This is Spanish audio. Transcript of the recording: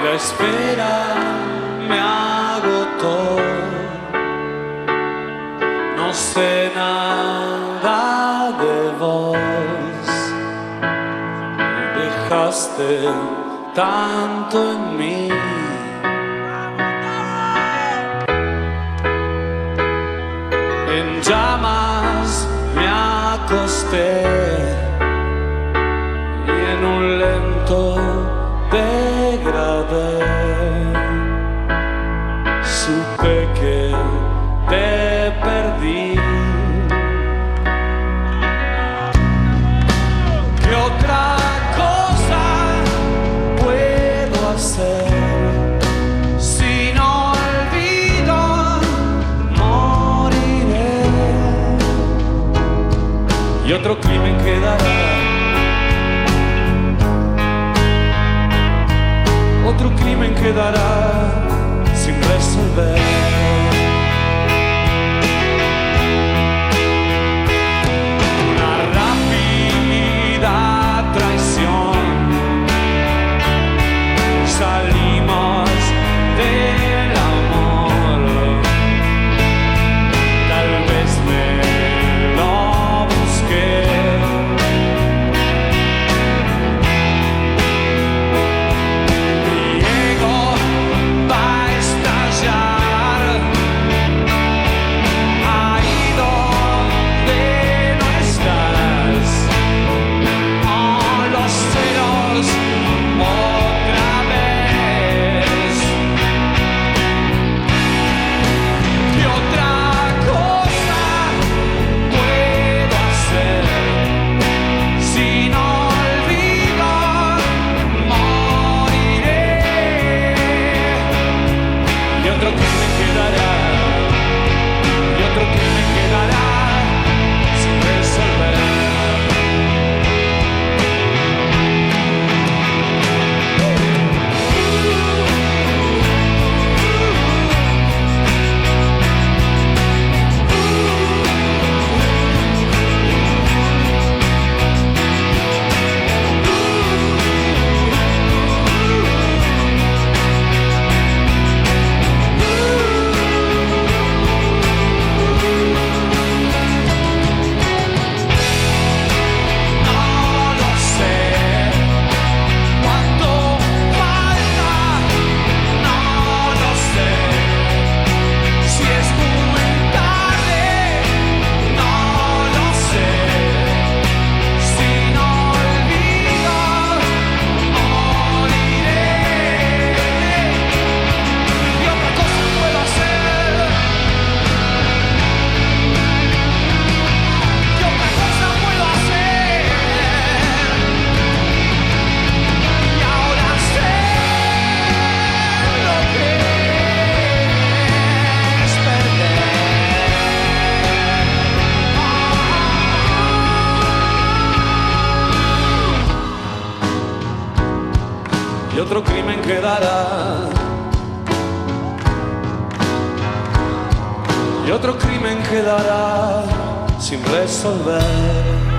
La espera me agotó, no sé nada de vos, dejaste tanto en mí. En llamas me acosté y en un lento degradé supe que te perdí. ¿Qué otra cosa puedo hacer? Sin olvido moriré y otro crimen quedará. Otro crimen quedará sin resolver. Una rápida traición. Salimos del amor. Tal vez me lo busqué. Y otro crimen quedará, y otro crimen quedará sin resolver.